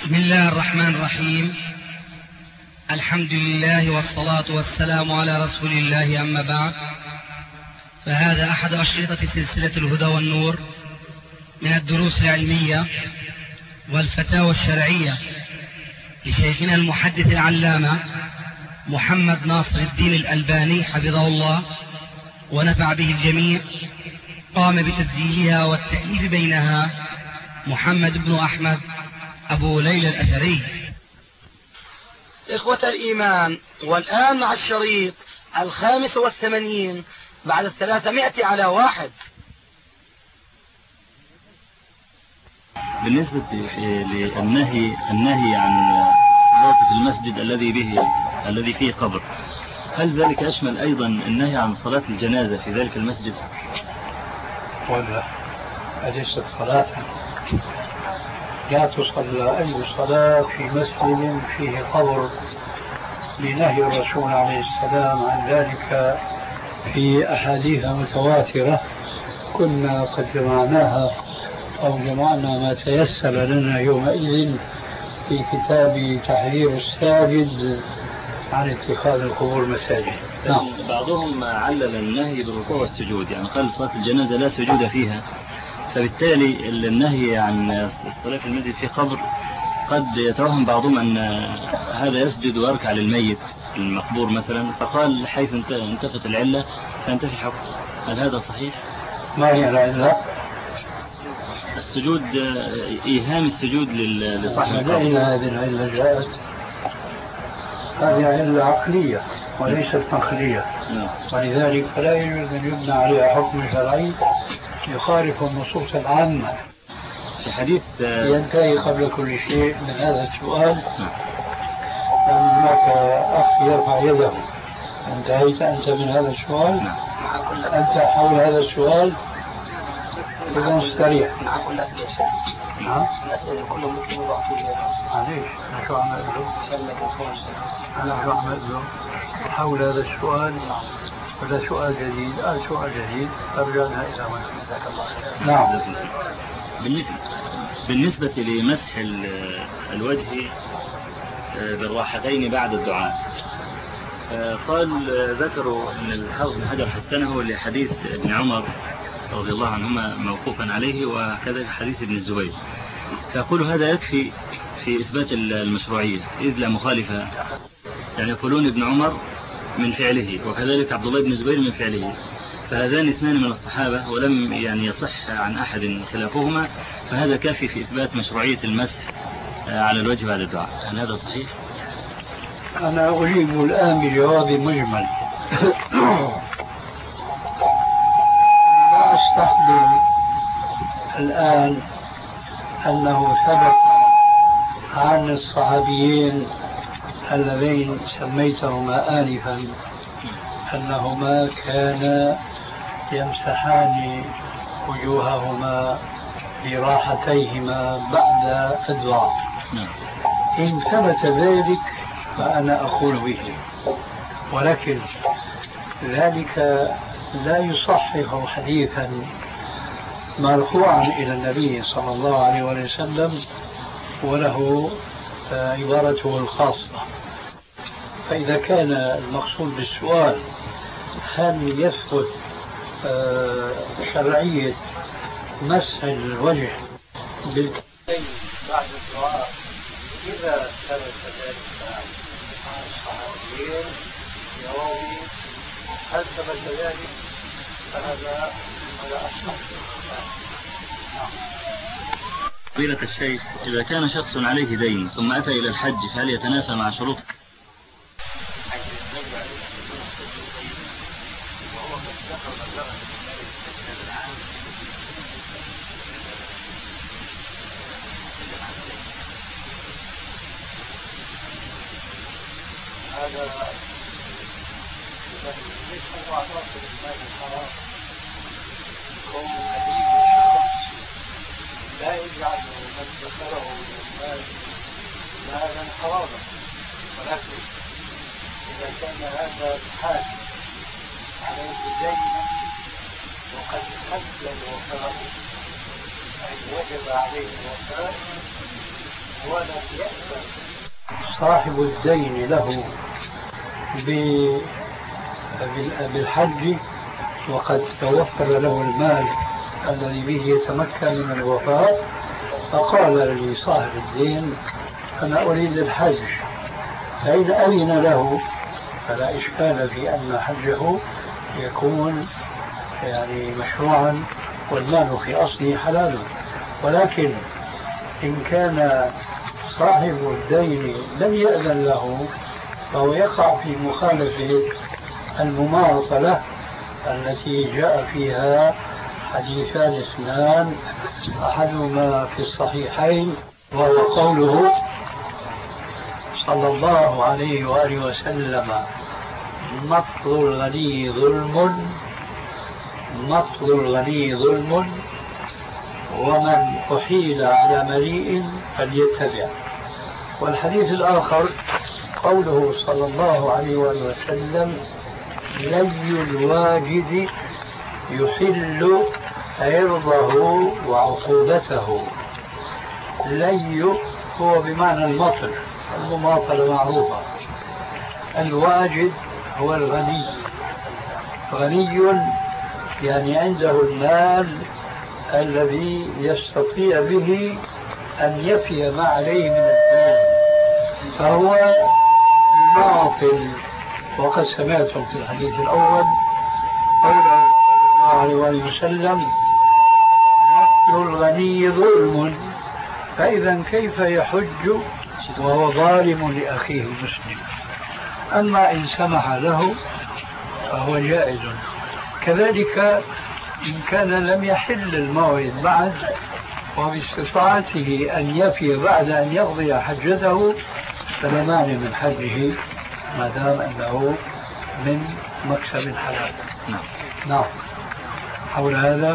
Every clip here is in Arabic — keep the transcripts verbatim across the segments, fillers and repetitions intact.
بسم الله الرحمن الرحيم. الحمد لله والصلاة والسلام على رسول الله، أما بعد، فهذا أحد أشرطة سلسلة الهدى والنور من الدروس العلمية والفتاوى الشرعية لشيخنا المحدث العلامة محمد ناصر الدين الألباني حفظه الله ونفع به الجميع. قام بتسجيلها والتأليف بينها محمد بن أحمد أبو ليلى الأثري. إخوة الإيمان، والآن مع الشريط الخامس والثمانين بعد الثلاثمائة على واحد. بالنسبة للنهي النهي عن موقف المسجد الذي به الذي فيه قبر، هل ذلك يشمل أيضا النهي عن صلاة الجنازة في ذلك المسجد؟ ولا أليست صلاة؟ لا تصلى أي صلاة في مسجد فيه قبر لنهي الرسول عليه السلام عن ذلك في أحاديث متواترة كنا قد جمعناها أو جمعنا ما تيسر لنا يومئذ في كتاب تحذير الساجد عن اتخاذ القبور مساجد. نعم. بعضهم علل النهي بالركوع والسجود، يعني قال صلاة الجنازة لا سجود فيها، فبالتالي النهي عن الصلاة في المسجد في قبر قد يتوهم بعضهم أن هذا يسجد ويركع للميت المقبور مثلا، فقال حيث انتفت العلة فانتفي الحكم. هل هذا صحيح؟ ما هي العلة؟ السجود، إيهام السجود لصاحب القبر. أين هذه العلة جاءت؟ هذه علة عقلية وليست نقلية، ولذلك فلا يجوز أن يبنى عليها حكم شرعي يخالف النصوص العامة. في حديث ينتهي قبل كل شيء من هذا السؤال أن هناك أخ يرفع يده. انتهيت أنت من هذا السؤال؟ أنت حول هذا السؤال إذا استريح. نعم. الأسئلة كلهم مثل بعض. معليش، أنا شو عم أقول؟ أنا شو عم أقول؟ حول هذا السؤال ولا سؤال جديد؟ آه سؤال جديد، أرجعنا إلى ما جزاك الله خير. نعم. بالنسبة لمسح الوجه بالراحتين بعد الدعاء، قال ذكروا أن الحافظ بن حجر حسنه لحديث ابن عمر رضي الله عنهما موقوفا عليه، وكذا حديث ابن الزبير، فيقول هذا يكفي في إثبات المشروعية إذ لا مخالفة. يعني يقولون ابن عمر من فعله وكذلك عبد الله بن الزبير من فعله، فهذان اثنان من الصحابة ولم يعني يصح عن أحد خلافهما، فهذا كافي في إثبات مشروعية المسح على الوجه بعد الدعاء. هل هذا صحيح؟ أنا أجيب الآن بجواب مجمل. لا أستحضر الآن أنه ثبت عن الصحابيين اللذين سميتهما آنفا أنهما كانا يمسحان وجوههما براحتيهما بعد الدعاء. إن ثبت ذلك فأنا أقول به، ولكن ذلك لا يصحح حديثا مرفوعا إلى النبي صلى الله عليه وسلم وله عبارته الخاصة. فإذا كان المقصود بالسؤال هل يثبت شرعية مسح الوجه بالكفين بعد الدعاء، إذا ثبت ذلك عن الصحابيين يروي هل ثبت ذلك فهذا ولا أصح. فضيلة الشيخ، إذا كان شخص عليه دين ثم أتى إلى الحج فهل يتنافى مع شروط؟ هذا ليس هو اعتراف بالمال الحرام، كون حديث الشخص لا يجعل من ذكره من المال مالا حراما، ولكن إذا كان هذا الحاج عليه دين وقد حل الوفاء أي وجب عليه الوفاء صاحب الدين له بالحج وقد توفر له المال الذي به يتمكن من الوفاء، فقال لصاحب الدين أنا أريد الحج، فإن أذن له فلا إشكال في أن حجه يكون يعني مشروعا والمال في أصله حلال. ولكن إن كان صاحب الدين لم يأذن له فهو يقع في مخالفة المماطلة التي جاء فيها حديثان اثنان، أحدهما في الصحيحين وهو قوله صلى الله عليه وآله وسلم مطل الغني ظلم مطل الغني ظلم ومن أحيل على مليء فليتبع. والحديث الآخر قوله صلى الله عليه وآله وسلم لي الواجد يحل عرضه وعقوبته. لي هو بمعنى المطر، المماطلة معروفة. الواجد هو الغني، غني يعني عنده المال الذي يستطيع به أن يفي ما عليه من الدين، فهو ماطل. وقد سمعتم في الحديث الأول قوله صلى الله عليه وسلم مطل الغني ظلم، فإذا كيف يحج وهو ظالم لأخيه المسلم؟ أما إن سمح له فهو جائز. كذلك إن كان لم يحل الموعد بعد وباستطاعته أن يفي بعد أن يقضي حجته فلا مانع من حجه ما دام أنه من مكسب حلال. نعم. نعم. حول هذا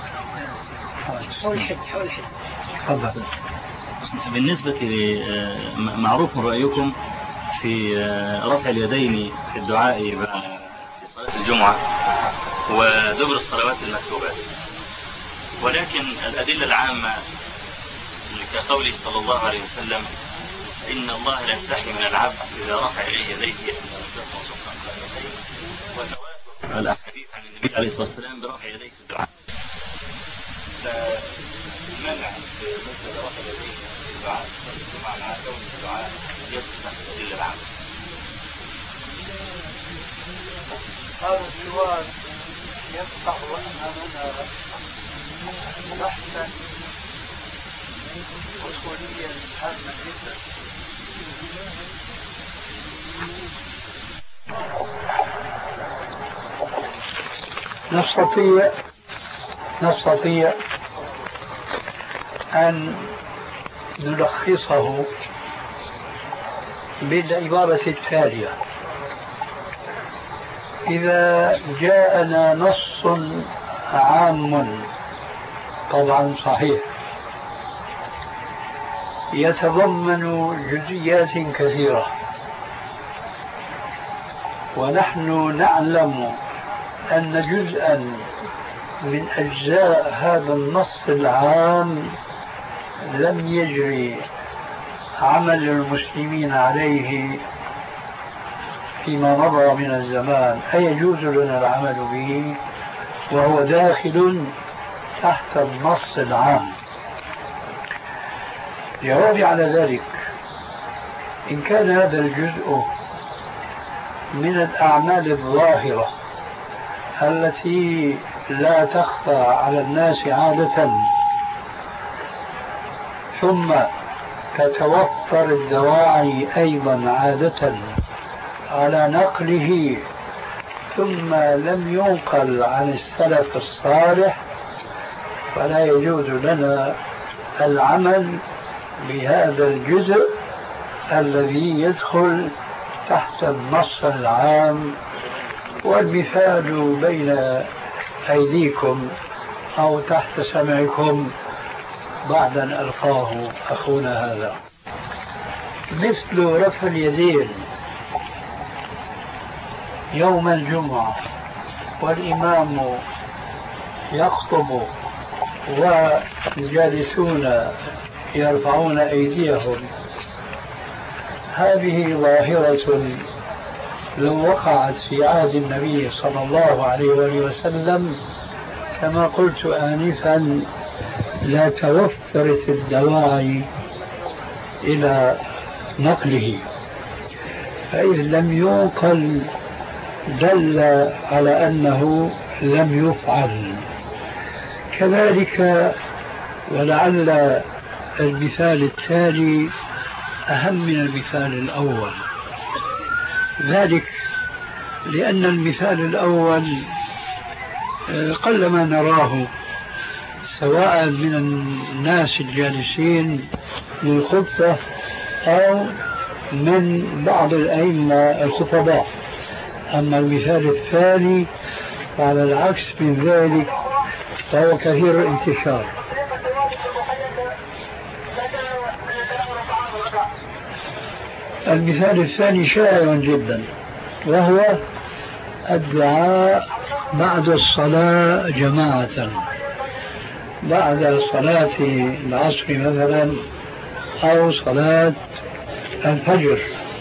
حول الحج حول الحج تفضل. بالنسبة معروف رأيكم في رفع اليدين في الدعاء في صلاة الجمعة ودبر الصلوات المكتوبات، ولكن الأدلة العامة كقوله صلى الله عليه وسلم إن الله لا يستحي من العبد إذا رفع إليه يديه وتواتر الأحاديث عن النبي عليه الصلاة والسلام برفع يديه في الدعاء، فمنع مثل رفع يديه في الدعاء مع العادة والدعاء يفتح الأدلة العامة. هذا السؤال يفتح أمامنا بحثا أصوليا هاما جدا. نستطيع نستطيع أن نلخصه بالعبارة التالية: إذا جاءنا نص عام طبعا صحيح يتضمن جزئيات كثيرة ونحن نعلم أن جزءا من أجزاء هذا النص العام لم يجري عمل المسلمين عليه فيما مضى من الزمان، أيجوز لنا العمل به وهو داخل تحت النص العام؟ جوابي على ذلك: إن كان هذا الجزء من الأعمال الظاهرة التي لا تخفى على الناس عادة، ثم تتوفر الدواعي أيضا عادة على نقله، ثم لم ينقل عن السلف الصالح، فلا يجوز لنا العمل بهذا الجزء الذي يدخل تحت النص العام. والمثال بين أيديكم أو تحت سمعكم بعد أن ألقاه أخونا هذا، مثل رفع اليدين يوم الجمعة والإمام يخطب والجالسون يرفعون أيديهم. هذه ظاهرة لو وقعت في عهد النبي صلى الله عليه وآله وسلم كما قلت آنفا لا توفرت الدواعي إلى نقله، فإذ لم ينقل دل على أنه لم يفعل. كذلك ولعل المثال التالي أهم من المثال الأول، ذلك لأن المثال الأول قلما نراه سواء من الناس الجالسين للخطبة أو من بعض الأئمة الخطباء. أما المثال الثاني على العكس من ذلك فهو كثير الانتشار. المثال الثاني شائع جدا، وهو الدعاء بعد الصلاة جماعة، بعد صلاة العصر مثلا أو صلاة الفجر.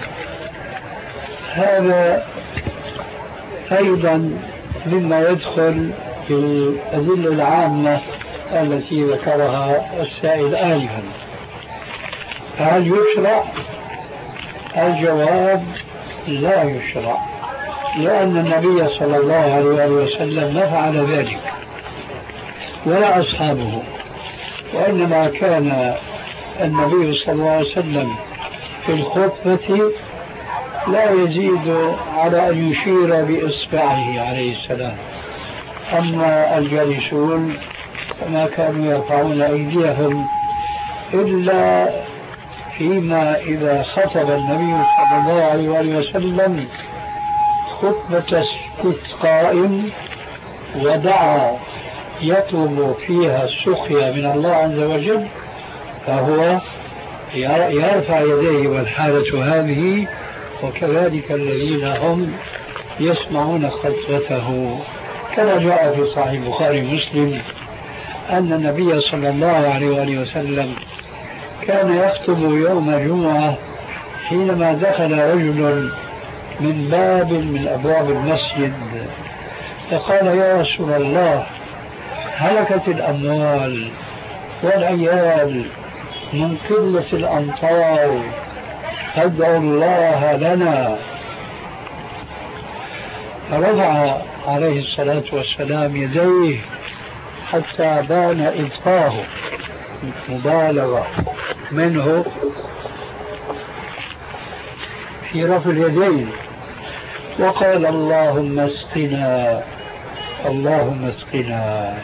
هذا أيضا مما يدخل في الأدلة العامة التي ذكرها السائل آنفا. هل يشرع؟ الجواب لا يشرع، لأن النبي صلى الله عليه وسلم ما فعل ذلك ولا أصحابه، وإنما كان النبي صلى الله عليه وسلم في الخطبة لا يزيد على أن يشير بإصبعه عليه السلام. أما الجالسون فما كانوا يرفعون أيديهم إلا فيما إذا خطب النبي صلى الله عليه وسلم خطبة استسقاء ودعا يطلب فيها السخية من الله عز وجل، فهو يرفع يديه، والحالة هذه. وكذلك الذين هم يسمعون خطبته، كما جاء في صحيح البخاري ومسلم أن النبي صلى الله عليه وسلم كان يخطب يوم جمعة حينما دخل رجل من باب من أبواب المسجد فقال: يا رسول الله، هلكت الأموال والعيال من قلة الأمطار، فادعوا الله لنا. فرفع عليه الصلاة والسلام يديه حتى بان إطفاه، مبالغة منه في رفع اليدين، وقال: اللهم اسقنا اللهم اسقنا،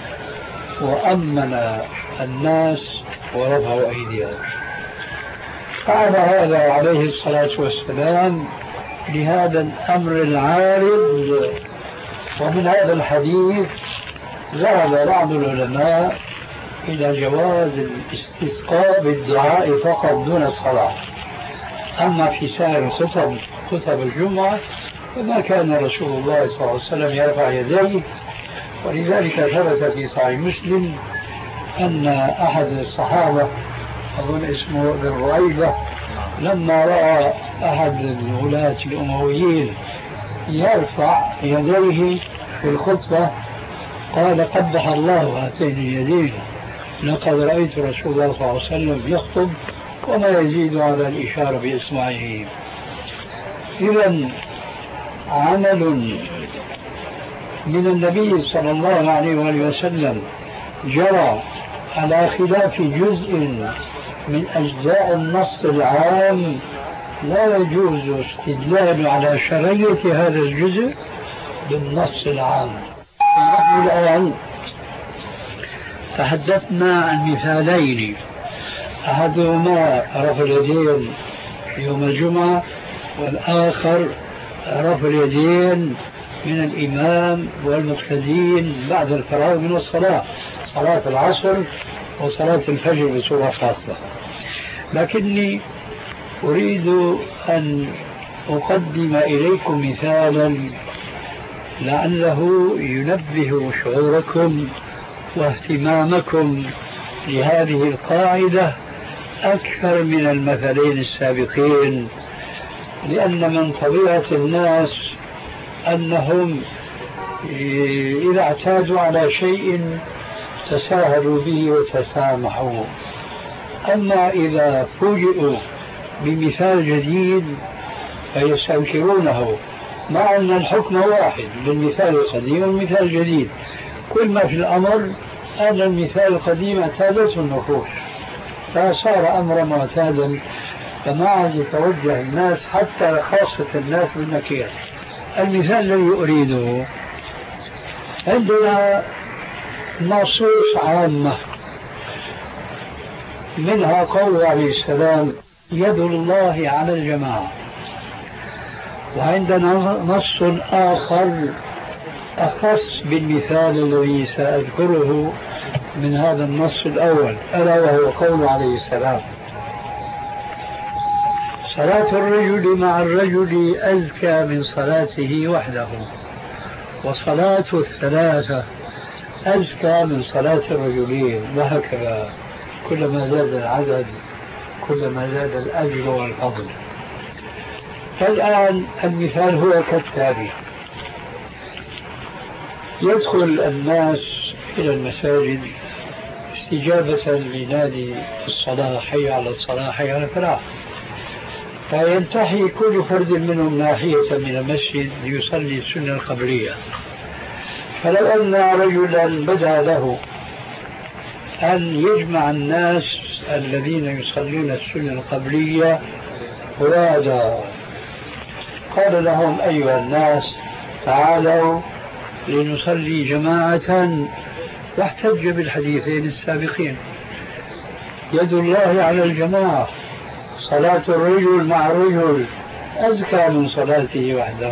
وأمن الناس ورفعوا أيديهم. فعل هذا عليه الصلاة والسلام لهذا الأمر العارض. ومن هذا الحديث ذهب بعض العلماء إلى جواز الاستسقاء بالدعاء فقط دون الصلاة. أما في سائر الخطب خطب الجمعة فما كان رسول الله صلى الله عليه وسلم يرفع يديه، ولذلك ثبت في صحيح مسلم أن أحد الصحابة أظن اسمه ابن رعيبة لما رأى أحد الولاة الأمويين يرفع يديه في الخطبة قال: قبح الله هاتين اليدين، لقد رأيت رسول الله صلى الله عليه وسلم يخطب وما يزيد على الإشارة بإصبعه. إذن عمل من النبي صلى الله عليه وسلم جرى على خلاف جزء من أجزاء النص العام لا يجوز استدلال على شرعية هذا الجزء بالنص العام. نحن الآن تحدثنا عن مثالين، أحدهما رفع اليدين يوم الجمعة، والآخر رفع اليدين من الإمام والمقتدين بعد الفراغ من الصلاة، صلاة العصر وصلاة الفجر بصورة خاصة. لكني أريد أن أقدم إليكم مثالا لعله ينبه شعوركم واهتمامكم لهذه القاعدة أكثر من المثلين السابقين، لأن من طبيعة الناس أنهم إذا اعتادوا على شيء تساهلوا به وتسامحوا، أما إذا فوجئوا بمثال جديد فيستنكرونه، مع أن الحكم واحد بالمثال القديم والمثال الجديد. كل ما في الأمر هذا المثال القديم اعتادته النفوس فصار أمرا معتادا، فما عاد يتوجه الناس حتى خاصة الناس بالنكير. المثال الذي أريده عندنا نصوص عامة، منها قول عليه السلام يد الله على الجماعة، وعندنا نص آخر أخص بالمثال الذي سأذكره من هذا النص الأول، ألا وهو قول عليه السلام صلاة الرجل مع الرجل أزكى من صلاته وحده، وصلاة الثلاثة أزكى من صلاة الرجلين، وهكذا كلما زاد العدد كلما زاد الأجر والفضل. فالآن المثال هو كالتالي: يدخل الناس إلى المساجد استجابة لنادي الصلاة، حي على الصلاة حي على الفلاح، فينتحي كل فرد منهم ناحية من المسجد ليصلي السنة القبلية. فلو أن رجلا بدا له أن يجمع الناس الذين يصلون السنة القبلية فرادا، قال لهم أيها الناس تعالوا لنصلي جماعة، واحتج بالحديثين السابقين: يد الله على الجماعة، صلاة الرجل مع رجل أزكى من صلاته وحده.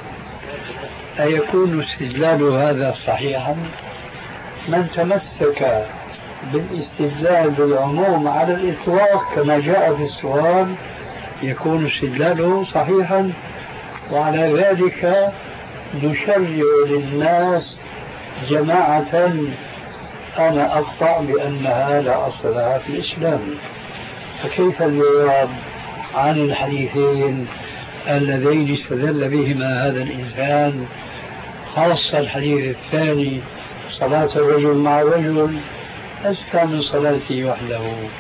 أيكون استدلال هذا صحيحا؟ من تمسك بالاستدلال بالعموم على الإطلاق كما جاء في السؤال يكون استدلاله صحيحا، وعلى ذلك نشرع للناس جماعة أنا أقطع بأنها لا أصل لها في الإسلام. فكيف الجواب عن الحديثين اللذين استدل بهما هذا الإنسان، خاصة الحديث الثاني صلاة الرجل مع رجل أزكى من صلاته وحده؟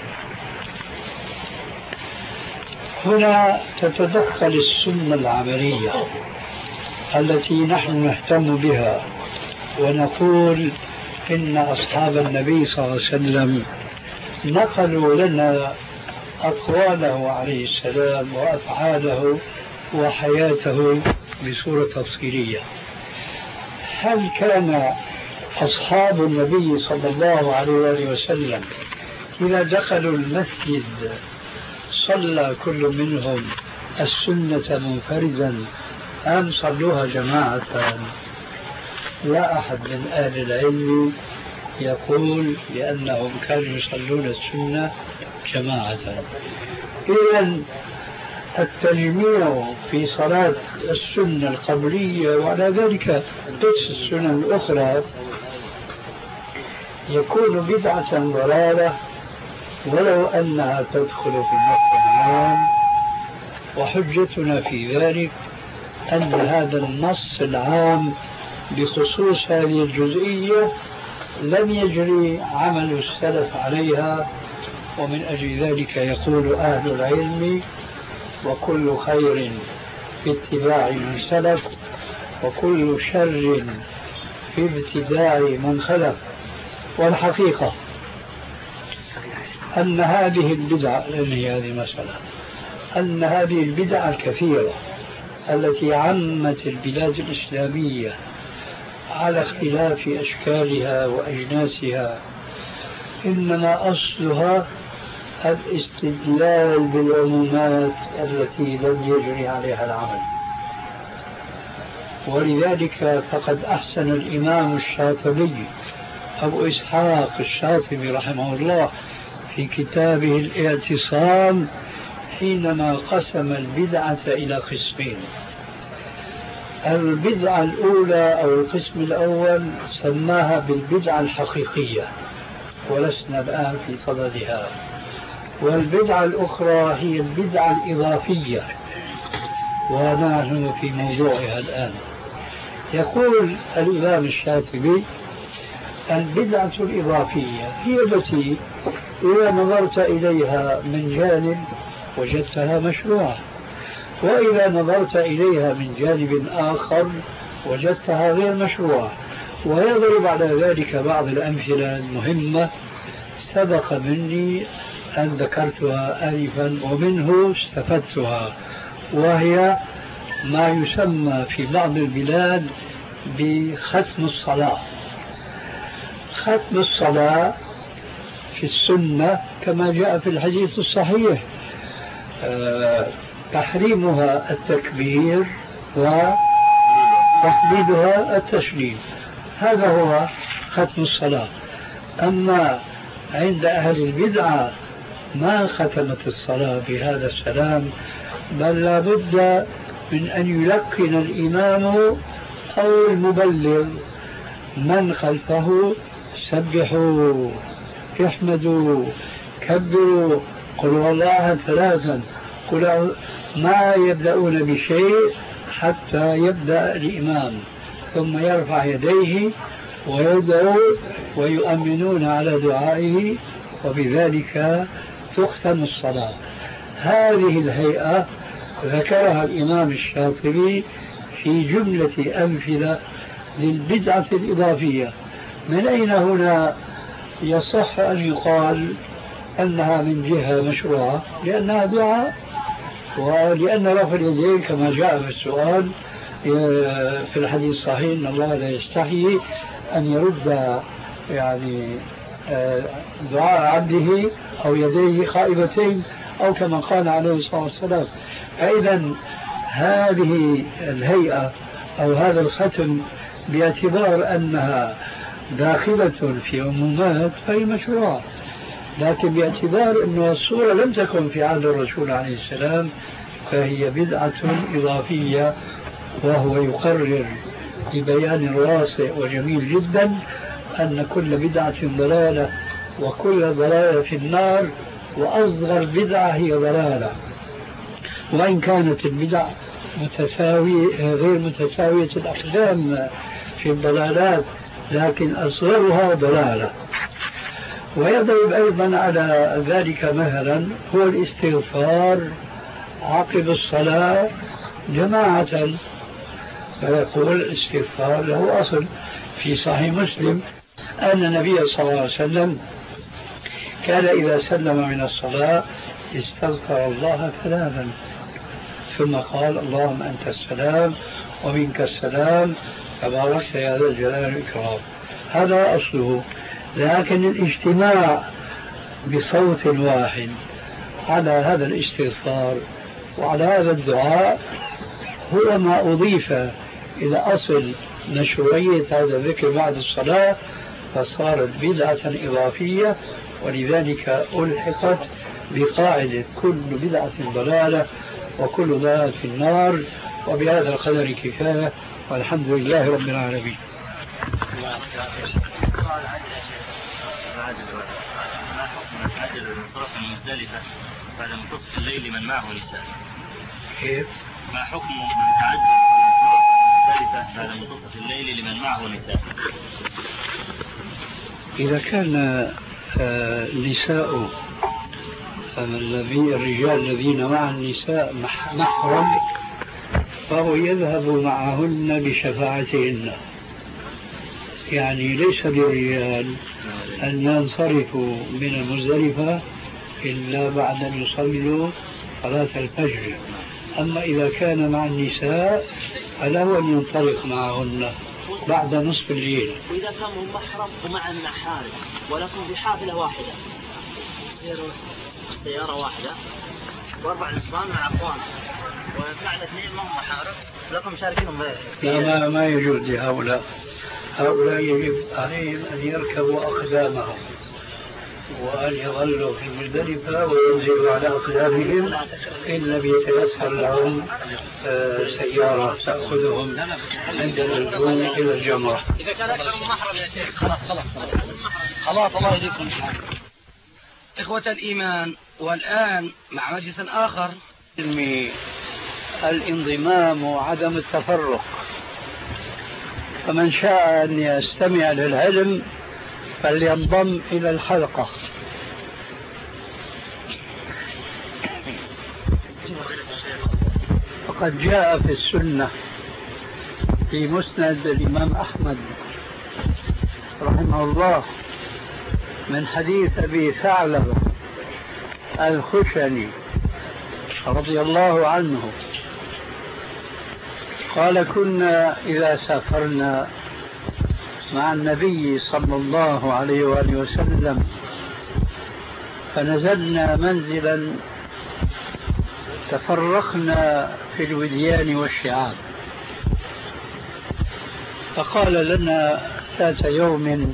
هنا تتدخل السنة العملية التي نحن نهتم بها، ونقول إن أصحاب النبي صلى الله عليه وسلم نقلوا لنا أقواله عليه السلام وأفعاله وحياته بصورة تفصيلية. هل كان أصحاب النبي صلى الله عليه وآله وسلم إذا دخلوا المسجد صلى كل منهم السنة منفردا أم صلوها جماعة؟ لا أحد من أهل العلم يقول بأنهم كانوا يصلون السنة جماعة. إذن التجميع في صلاة السنة القبلية وعلى ذلك قدس السنن الأخرى يكون بدعة ضلالة ولو أنها تدخل في النص العام. وحجتنا في ذلك أن هذا النص العام بخصوص هذه الجزئية لم يجري عمل السلف عليها، ومن أجل ذلك يقول أهل العلم: وكل خير في اتباع من سلف، وكل شر في ابتداع من خلف. والحقيقة أن هذه البدع، لأن هذه مسألة، أن هذه البدع الكثيرة التي عمت البلاد الإسلامية على اختلاف أشكالها وأجناسها إنما أصلها الاستدلال بالعمومات التي لم يجري عليها العمل. ولذلك فقد أحسن الإمام الشاطبي أبو إسحاق الشاطبي رحمه الله في كتابه الاعتصام حينما قسم البدعة إلى قسمين. البدعة الأولى أو القسم الأول سماها بالبدعة الحقيقية، ولسنا الآن في صددها. والبدعة الأخرى هي البدعة الإضافية، ونحن في موضوعها الآن. يقول الإمام الشاطبي: البدعة الإضافية هي التي إذا نظرت إليها من جانب وجدتها مشروعة، وإذا نظرت إليها من جانب آخر وجدتها غير مشروعة. ويضرب على ذلك بعض الأمثلة المهمة سبق مني أن ذكرتها آنفا ومنه استفدتها، وهي ما يسمى في بعض البلاد بختم الصلاة. ختم الصلاة في السنة كما جاء في الحديث الصحيح أه تحريمها التكبير وتحديدها التسليم، هذا هو ختم الصلاة. أما عند أهل البدعة ما ختمت الصلاة بهذا السلام، بل لا بد من أن يلقن الإمام أو المبلغ من خلفه: سبحوا، احمدوا، كبروا، قلوا الله ثلاثا، قلوا، ما يبدأون بشيء حتى يبدأ الإمام، ثم يرفع يديه ويدعو ويؤمنون على دعائه، وبذلك تختم الصلاة. هذه الهيئة ذكرها الإمام الشاطبي في جملة أمثلة للبدعة الإضافية. من أين هنا يصح أن يقال أنها من جهة مشروعة؟ لأنها دعاء، ولأن رفع اليدين كما جاء في السؤال في الحديث الصحيح: إن الله لا يستحيي أن يرد يعني دعاء عبده أو يديه خائبتين، أو كما قال عليه الصلاة والسلام. فإذا هذه الهيئة أو هذا الختم باعتبار أنها داخلة في عمومات فهي مشروعة، لكن باعتبار أن الصورة لم تكن في عهد الرسول عليه السلام فهي بدعة إضافية. وهو يقرر ببيان واسع وجميل جدا أن كل بدعة ضلالة وكل ضلالة في النار، وأصغر بدعة هي ضلالة، وإن كانت البدع متساوية غير متساوية الأقدام في الضلالات، لكن أصغرها ضلالة. ويضرب أيضا على ذلك مثلا هو الاستغفار عقب الصلاة جماعة، فيقول الاستغفار له أصل في صحيح مسلم أن النبي صلى الله عليه وسلم كان إذا سلم من الصلاة استغفر الله ثلاثا، ثم قال: اللهم أنت السلام ومنك السلام تباركت يا ذا الجلال والإكرام. هذا أصله. لكن الاجتماع بصوت واحد على هذا الاستغفار وعلى هذا الدعاء هو ما أضيف إلى أصل مشروعية هذا الذكر بعد الصلاة، فصارت بدعة إضافية، ولذلك ألحقت بقاعدة كل بدعة ضلالة وكل ضلالة في النار. وبهذا القدر كفاية، والحمد لله رب العالمين. ما حكم من تعجل الانصراف من مزدلفة بعد منتصف الليل من معه نساء؟ كيف؟ ما حكم من تعجل الانصراف من مزدلفة بعد منتصف الليل لمن معه نساء؟ إذا كان النساء الرجال الذين مع النساء محرم فهو يذهب معهن بشفاعتهن، يعني ليس للرجال أن ينصرفوا من المزدلفة إلا بعد أن يصلوا صلاة الفجر. أما إذا كان مع النساء فله أن ينطلق معهن بعد نصف الليل. وإذا كانوا محرم ومع النحال ولكم في حافلة واحدة، سيارة واحدة وأربع نسوان مع أخوان ومعنا اثنين ما هم محارم لكم شاركينهم. لا ما, ما يجوز لهؤلاء. هؤلاء يجب عليهم أن يركبوا أقدامهم وأن يظلوا في المزدلفة وينزلوا على أقدامهم إن لم يتيسر لهم سيارة تأخذهم عند النزول إلى الجمرة. إذا كان أكثر من محرم يا شيخ خلاص خلاص خلاص الله يهديكم. إخوة الإيمان، والآن مع مجلس آخر الانضمام وعدم التفرق. فمن شاء أن يستمع للعلم فلينضم إلى الحلقة. وقد جاء في السنة في مسند الإمام أحمد رحمه الله من حديث أبي ثعلبة الخشني رضي الله عنه قال: كنا إذا سافرنا مع النبي صلى الله عليه وآله وسلم فنزلنا منزلا تفرقنا في الوديان والشعاب، فقال لنا ذات يوم: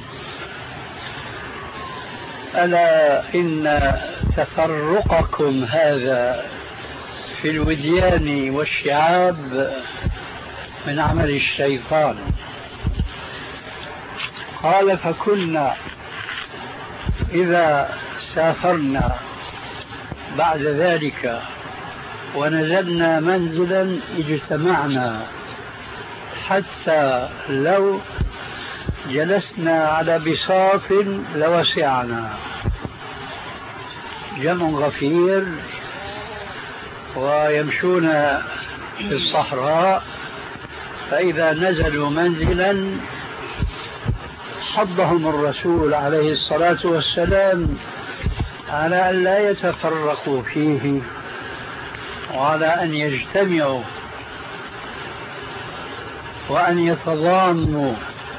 ألا إن تفرقكم هذا في الوديان والشعاب من عمل الشيطان. قال: فكنا إذا سافرنا بعد ذلك ونزلنا منزلا اجتمعنا حتى لو جلسنا على بساط لوسعنا. جمع غفير ويمشون في الصحراء، فإذا نزلوا منزلا حضهم الرسول عليه الصلاة والسلام على أن لا يتفرقوا فيه وعلى أن يجتمعوا وأن يتضامنوا،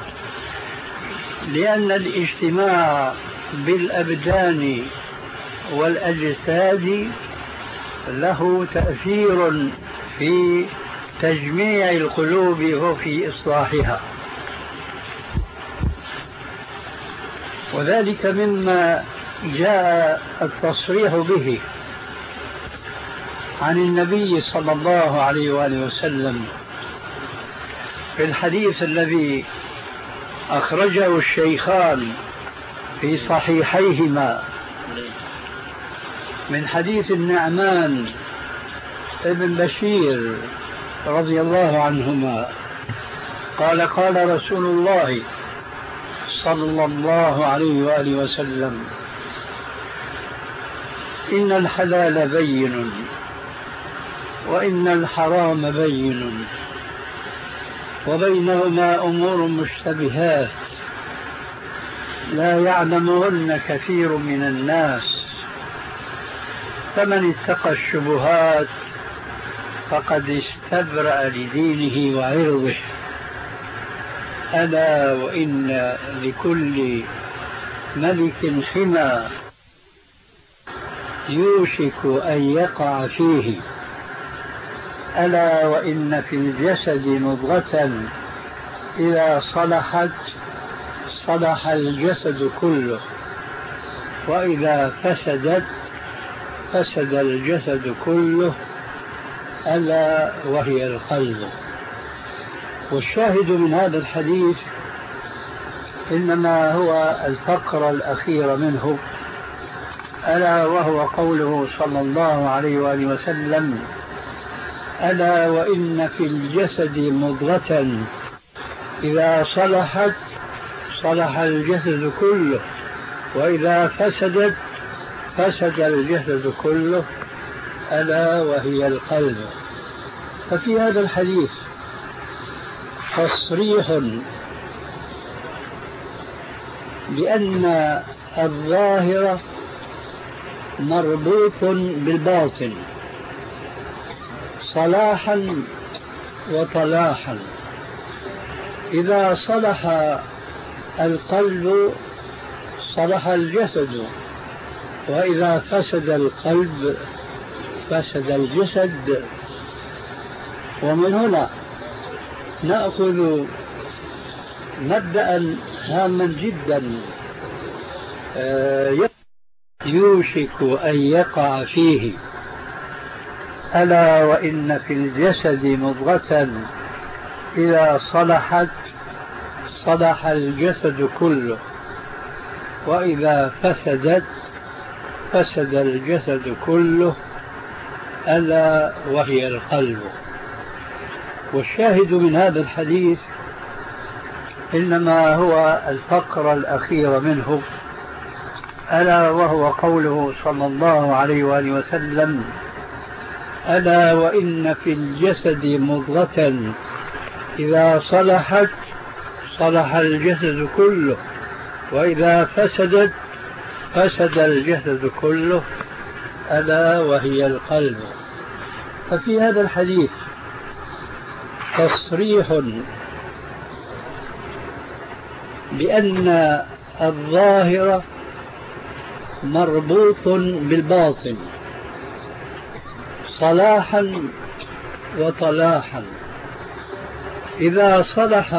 لأن الاجتماع بالأبدان والأجساد له تأثير في تجميع القلوب وفي إصلاحها، وذلك مما جاء التصريح به عن النبي صلى الله عليه وآله وسلم في الحديث الذي أخرجه الشيخان في صحيحيهما من حديث النعمان ابن بشير رضي الله عنهما قال: قال رسول الله صلى الله عليه وآله وسلم: إن الحلال بين وإن الحرام بين وبينهما أمور مشتبهات لا يعلمهن كثير من الناس، فمن اتقى الشبهات فقد استبرأ لدينه وعرضه. ألا وإن لكل ملك حمى يوشك أن يقع فيه. ألا وإن في الجسد مضغة إذا صلحت صلح الجسد كله، وإذا فسدت فسد الجسد كله، ألا وهي القلب. والشاهد من هذا الحديث إنما هو الفقرة الأخيرة منه، ألا وهو قوله صلى الله عليه وآله وسلم: ألا وإن في الجسد مضغة إذا صلحت صلح الجسد كله، وإذا فسدت فسد الجسد كله، ألا وهي القلب. ففي هذا الحديث تصريح بأن الظاهر مربوط بالباطن صلاحا وطلاحا. إذا صلح القلب صلح الجسد، وإذا فسد القلب فسد الجسد. ومن هنا نأخذ مبدأ هاما جدا يوشك أن يقع فيه. ألا وإن في الجسد مضغة إذا صلحت صلح الجسد كله، وإذا فسدت فسد الجسد كله ألا وهي القلب. والشاهد من هذا الحديث إنما هو الفقرة الأخيرة منه، ألا وهو قوله صلى الله عليه وآله وسلم: ألا وإن في الجسد مضغة إذا صلحت صلح الجسد كله وإذا فسدت فسد الجسد كله ألا وهي القلب. ففي هذا الحديث تصريح بأن الظاهر مربوط بالباطن صلاحا وطلاحا. إذا صلح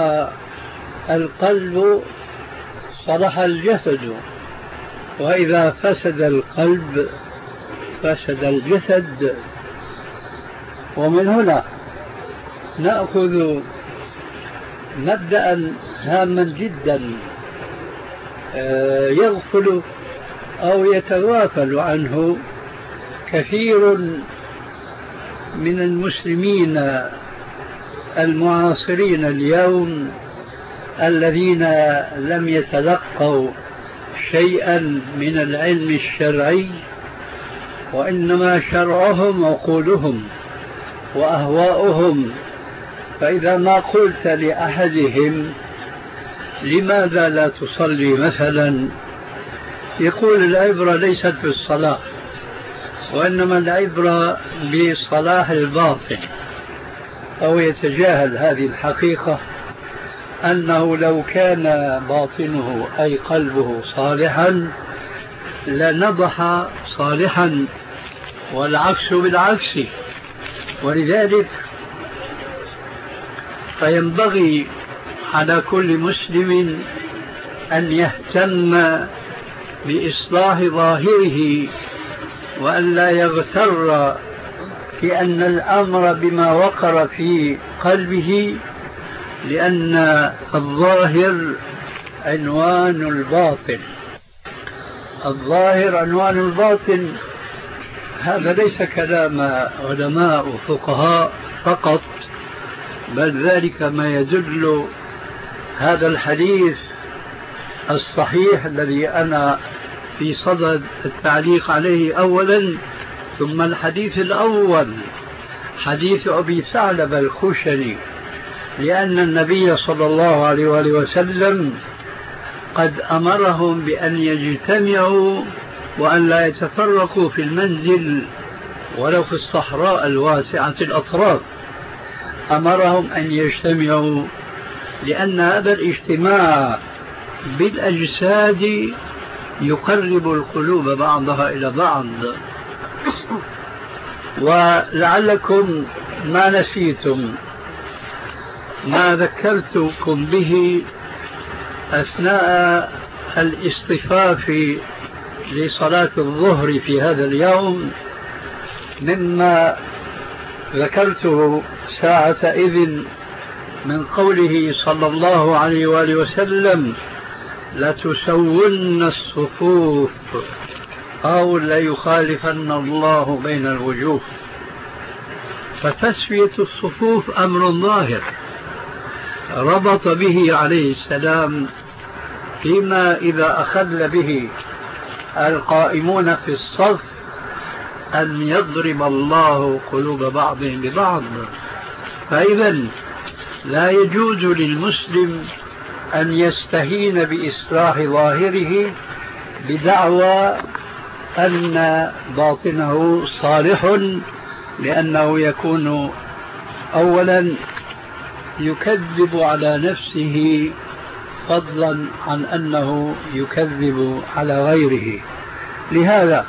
القلب صلح الجسد، وإذا فسد القلب فسد الجسد. ومن هنا نأخذ مبدأ هاما جدا يغفل أو يتغافل عنه كثير من المسلمين المعاصرين اليوم، الذين لم يتلقوا شيئا من العلم الشرعي، وإنما شرعهم عقولهم وأهواؤهم. فإذا ما قلت لأحدهم لماذا لا تصلي مثلا، يقول العبرة ليست بالصلاة، وإنما العبرة بصلاح الباطن، أو يتجاهل هذه الحقيقة أنه لو كان باطنه أي قلبه صالحا لنضح صالحا، والعكس بالعكس. ولذلك فينبغي على كل مسلم أن يهتم بإصلاح ظاهره، وأن لا يغتر بأن الأمر بما وقر في قلبه، لأن الظاهر عنوان الباطن. الظاهر عنوان الباطن، هذا ليس كلام علماء وفقهاء فقط، بل ذلك ما يدل هذا الحديث الصحيح الذي أنا في صدد التعليق عليه أولا، ثم الحديث الأول حديث أبي ثعلب الخشني، لأن النبي صلى الله عليه وآله وسلم قد أمرهم بأن يجتمعوا وأن لا يتفرقوا في المنزل ولو في الصحراء الواسعة الأطراف. أمرهم أن يجتمعوا لأن هذا الاجتماع بالأجساد يقرب القلوب بعضها إلى بعض. ولعلكم ما نسيتم ما ذكرتكم به أثناء الاصطفاف لصلاة الظهر في هذا اليوم، مما ذكرته ساعة إذن من قوله صلى الله عليه وآله وسلم: لتسون الصفوف أو ليخالفن الله بين الوجوه. فتسوية الصفوف أمر ظاهر ربط به عليه السلام فيما إذا أخل به القائمون في الصف أن يضرب الله قلوب بعضهم ببعض. فإذا لا يجوز للمسلم أن يستهين بإصلاح ظاهره بدعوى أن باطنه صالح، لأنه يكون أولا يكذب على نفسه فضلا عن أنه يكذب على غيره. لهذا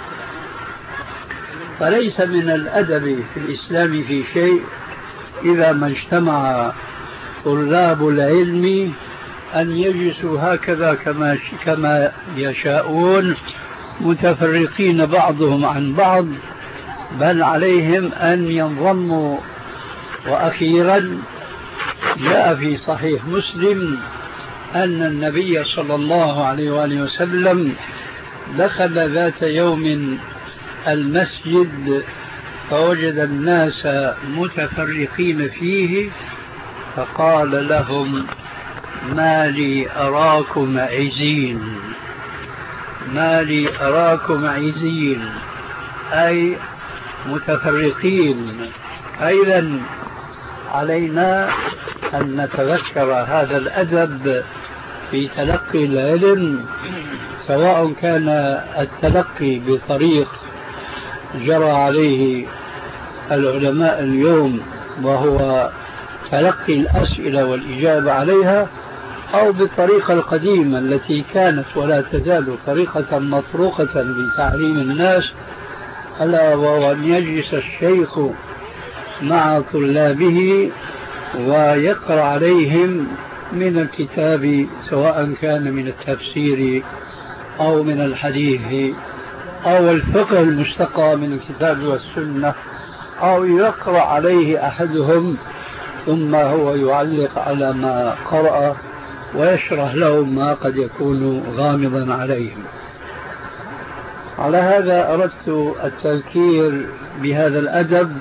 فليس من الأدب في الإسلام في شيء إذا ما اجتمع طلاب العلم أن يجلسوا هكذا كما كما يشاءون متفرقين بعضهم عن بعض، بل عليهم أن ينضموا. وأخيرا جاء في صحيح مسلم أن النبي صلى الله عليه وآله وسلم دخل ذات يوم المسجد فوجد الناس متفرقين فيه، فقال لهم: ما لي أراكم عزين، ما لي أراكم عزين، أي متفرقين. أيضا علينا أن نتذكر هذا الأدب في تلقي العلم، سواء كان التلقي بطريق جرى عليه العلماء اليوم وهو تلقي الأسئلة والإجابة عليها، أو بالطريقة القديمة التي كانت ولا تزال طريقة مطروقة لتعليم الناس، ألا وهو أن يجلس الشيخ مع طلابه ويقرأ عليهم من الكتاب، سواء كان من التفسير أو من الحديث أو الفقه المستقى من الكتاب والسنة، أو يقرأ عليه أحدهم ثم هو يعلق على ما قرأ ويشرح لهم ما قد يكون غامضا عليهم. على هذا أردت التذكير بهذا الأدب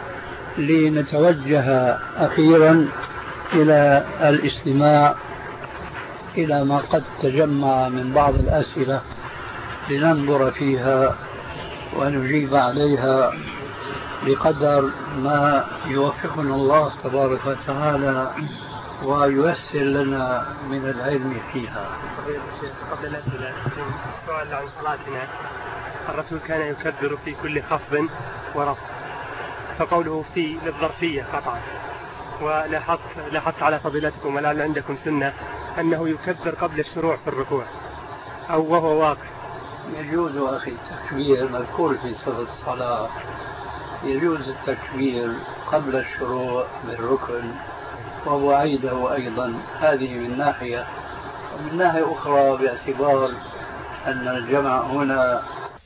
لنتوجه أخيرا إلى الاستماع إلى ما قد تجمع من بعض الأسئلة لننظر فيها ونجيب عليها بقدر ما يوفقنا الله تبارك وتعالى وييسر لنا من العلم فيها. قبل الأسئلة سؤال عن صلاتنا. الرسول كان يكبر في كل خفض ورفع، فقوله في للظرفية قطعا، ولاحظت لاحظت على فضيلتكم والآن عندكم سنة أنه يكبر قبل الشروع في الركوع أو وهو واقف. يجوز أخي التكبير مذكور في صفة الصلاة، يجوز التكبير قبل الشروع بالركن وهو عيده أيضا. هذه من ناحية، ومن ناحية أخرى باعتبار أن الجمع هنا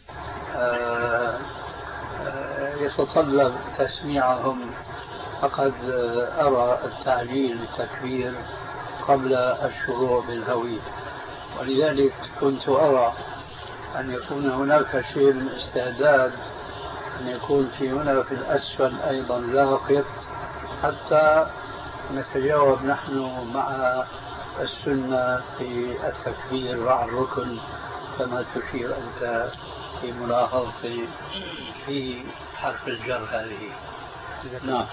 يتطلب تسميعهم، فقد أرى التعليل التكبير قبل الشروع بالهوي، ولذلك كنت أرى أن يكون هناك شيء من استعداد، أن يكون في هنا في الأسفل أيضا لاقط، حتى نتجاوب نحن مع السنة في التكبير مع الركن كما تشير أنت في ملاحظتي في حرف الجر هذه. نعم.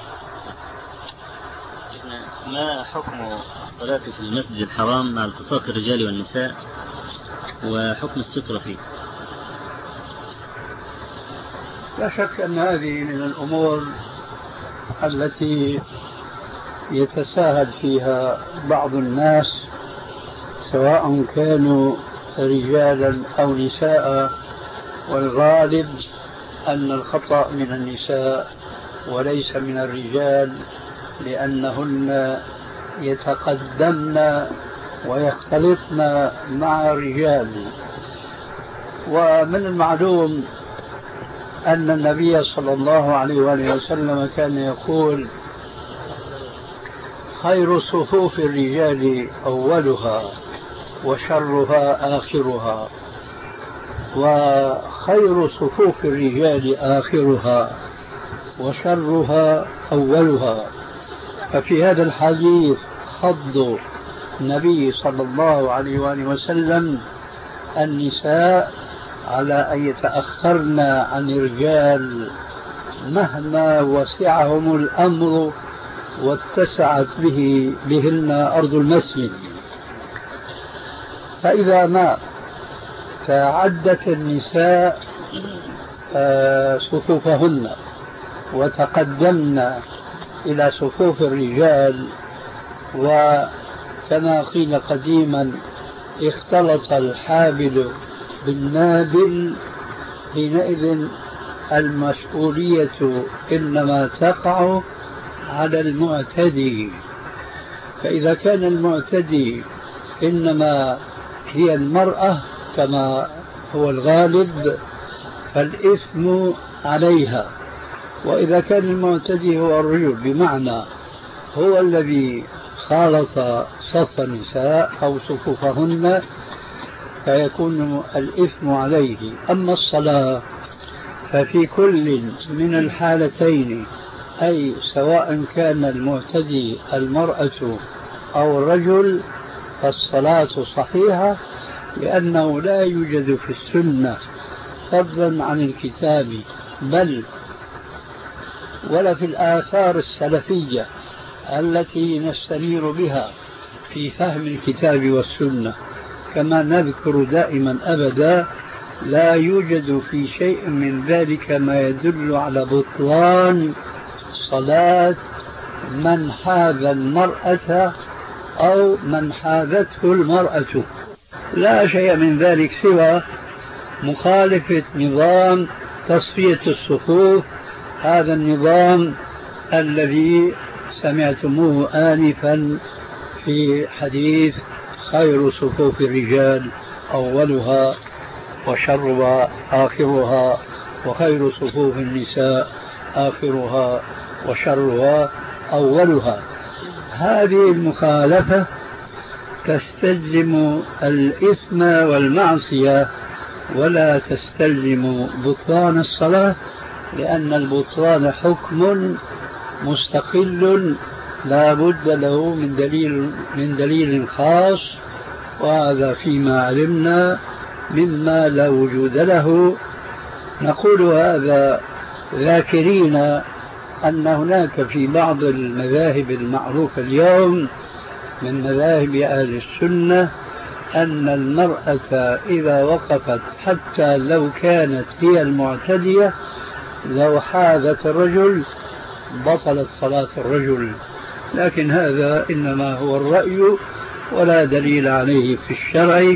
ما حكم الصلاة في المسجد الحرام مع التصاق الرجال والنساء وحكم السترة فيه؟ لا شك أن هذه من الأمور التي يتساهل فيها بعض الناس، سواء كانوا رجالا أو نساء، والغالب أن الخطأ من النساء وليس من الرجال، لأنهن يتقدمن ويختلطن مع الرجال. ومن المعلوم أن النبي صلى الله عليه وآله وسلم كان يقول: خير صفوف الرجال أولها وشرها آخرها، وخير صفوف الرجال آخرها وشرها أولها. ففي هذا الحديث حض النبي صلى الله عليه وآله وسلم النساء على أن يتأخرن عن الرجال مهما وسعهم الأمر واتسعت به بهن أرض المسجد. فإذا ما فعدت النساء صفوفهن وتقدمن إلى صفوف الرجال، وكما قيل قديما: اختلط الحابل بالنابل، حينئذ المسؤولية إنما تقع على المعتدي. فإذا كان المعتدي إنما هي المرأة كما هو الغالب، فالإثم عليها. وإذا كان المعتدي هو الرجل، بمعنى هو الذي خالط صف النساء أو صفوفهن، فيكون الإثم عليه. أما الصلاة ففي كل من الحالتين، أي سواء كان المعتدي المرأة أو الرجل، فالصلاة صحيحة، لأنه لا يوجد في السنة فضلا عن الكتاب بل ولا في الآثار السلفية التي نستنير بها في فهم الكتاب والسنة، كما نذكر دائما أبدا لا يوجد في شيء من ذلك ما يدل على بطلان صلاة من حاذ المرأة أو من حاذته المرأة، لا شيء من ذلك سوى مخالفة نظام تصفية الصفوف، هذا النظام الذي سمعتموه آنفا في حديث خير صفوف الرجال أولها وشرها آخرها، وخير صفوف النساء آخرها وشرها أولها. هذه المخالفة تستلزم الإثم والمعصية ولا تستلزم بطلان الصلاة، لأن البطلان حكم مستقل لا بد له من دليل من دليل خاص، وهذا فيما علمنا مما لا وجود له. نقول هذا ذاكرين أن هناك في بعض المذاهب المعروفة اليوم من مذاهب أهل السنة أن المرأة إذا وقفت حتى لو كانت هي المعتدية لو حاذت الرجل بطلت صلاة الرجل، لكن هذا إنما هو الرأي ولا دليل عليه في الشرع.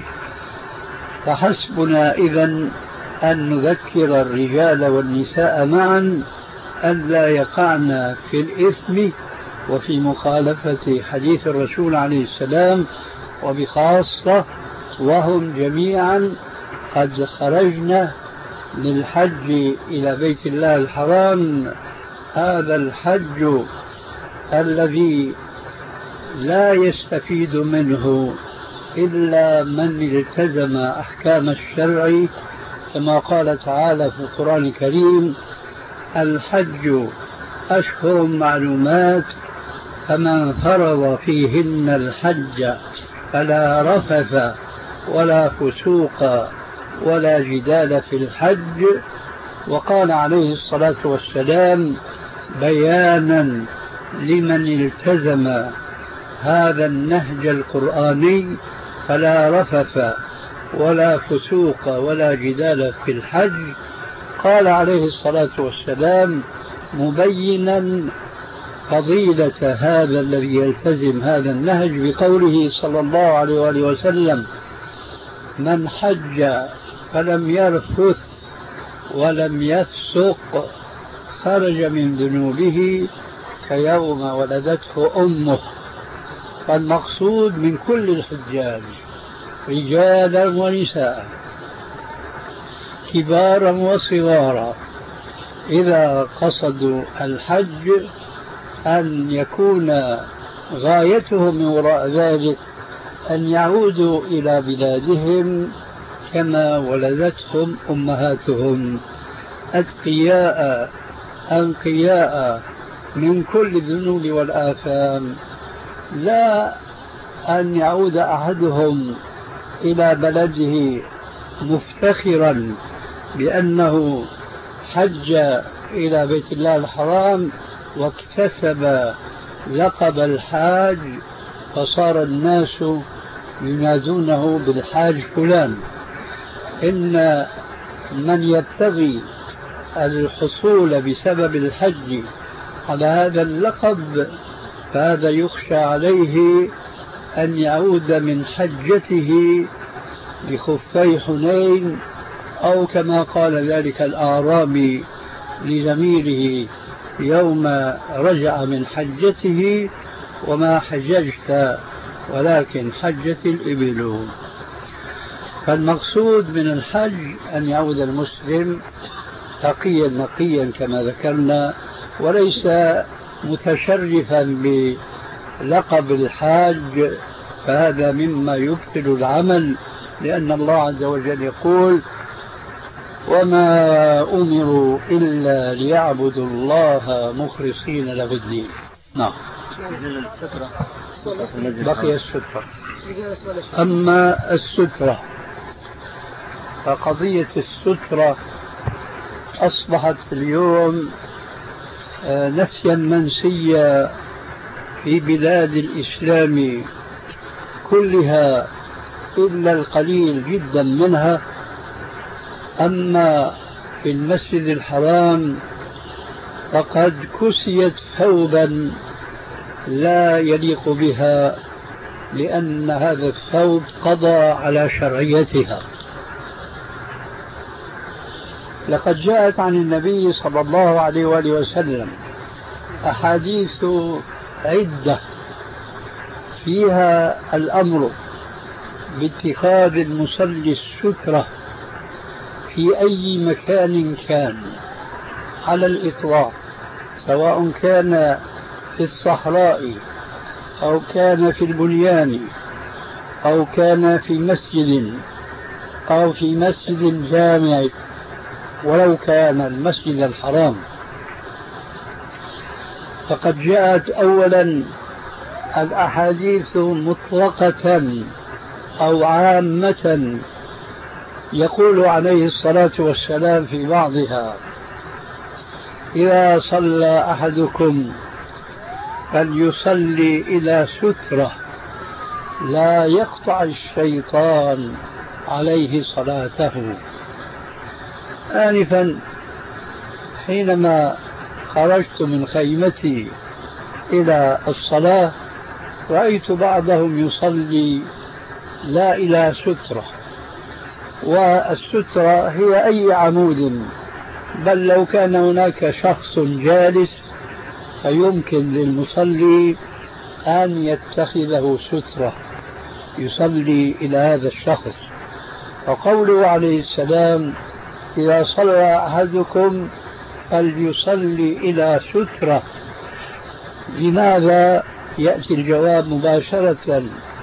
فحسبنا إذن أن نذكر الرجال والنساء معا أن لا يقعن في الإثم وفي مخالفة حديث الرسول عليه السلام، وبخاصة وهم جميعا قد خرجنا للحج إلى بيت الله الحرام، هذا الحج الذي لا يستفيد منه إلا من التزم أحكام الشرع، كما قال تعالى في القرآن الكريم: الحج أشهر معلومات فمن فرض فيهن الحج فلا رفث ولا فسوق ولا جدال في الحج. وقال عليه الصلاة والسلام بيانا لمن التزم هذا النهج القرآني: فلا رفث ولا فسوق ولا جدال في الحج. قال عليه الصلاة والسلام مبينا فضيلة هذا الذي يلتزم هذا النهج بقوله صلى الله عليه وآله وسلم: من حج فلم يرفث ولم يفسق خرج من ذنوبه كيوم ولدته أمه. فالمقصود من كل الحجاج رجالا ونساء كبارا وصغارا إذا قصدوا الحج أن يكون غايتهم من وراء ذلك أن يعودوا إلى بلادهم كما ولدتهم أمهاتهم أتقياء أنقياء من كل الذنوب والآثام، لا أن يعود أحدهم إلى بلده مفتخرا بأنه حج إلى بيت الله الحرام واكتسب لقب الحاج فصار الناس ينادونه بالحاج فلان. إن من يبتغي الحصول بسبب الحج على هذا اللقب فهذا يخشى عليه أن يعود من حجته بخفي حنين، أو كما قال ذلك الأعرابي لزميله يوم رجع من حجته: وما حججت ولكن حجت الإبل. فالمقصود من الحج أن يعود المسلم تقيا نقيا كما ذكرنا، وليس متشرفا بلقب الحاج، فهذا مما يبطل العمل لأن الله عز وجل يقول وما أمروا إلا ليعبدوا الله مخلصين له الدين. نعم. بقي السترة. أما السترة فقضية السترة أصبحت اليوم نسيا منسيا في بلاد الإسلام كلها إلا القليل جدا منها. أما في المسجد الحرام فقد كسيت ثوبا لا يليق بها، لأن هذا الثوب قضى على شرعيتها. لقد جاءت عن النبي صلى الله عليه وآله وسلم أحاديث عدة فيها الأمر باتخاذ المصلي السترة في أي مكان كان على الإطلاق، سواء كان في الصحراء أو كان في البنيان أو كان في مسجد أو في مسجد جامع، ولو كان المسجد الحرام. فقد جاءت أولا الأحاديث مطلقة أو عامة، يقول عليه الصلاة والسلام في بعضها إذا صلى أحدكم فليصلي إلى سترة لا يقطع الشيطان عليه صلاته. آنفا حينما خرجت من خيمتي إلى الصلاة رأيت بعضهم يصلي لا إلى سترة، والسترة هي أي عمود، بل لو كان هناك شخص جالس فيمكن للمصلي أن يتخذه سترة يصلي إلى هذا الشخص. وقوله عليه السلام إذا صلى أحدكم فليصلي إلى سترة، لماذا؟ يأتي الجواب مباشرة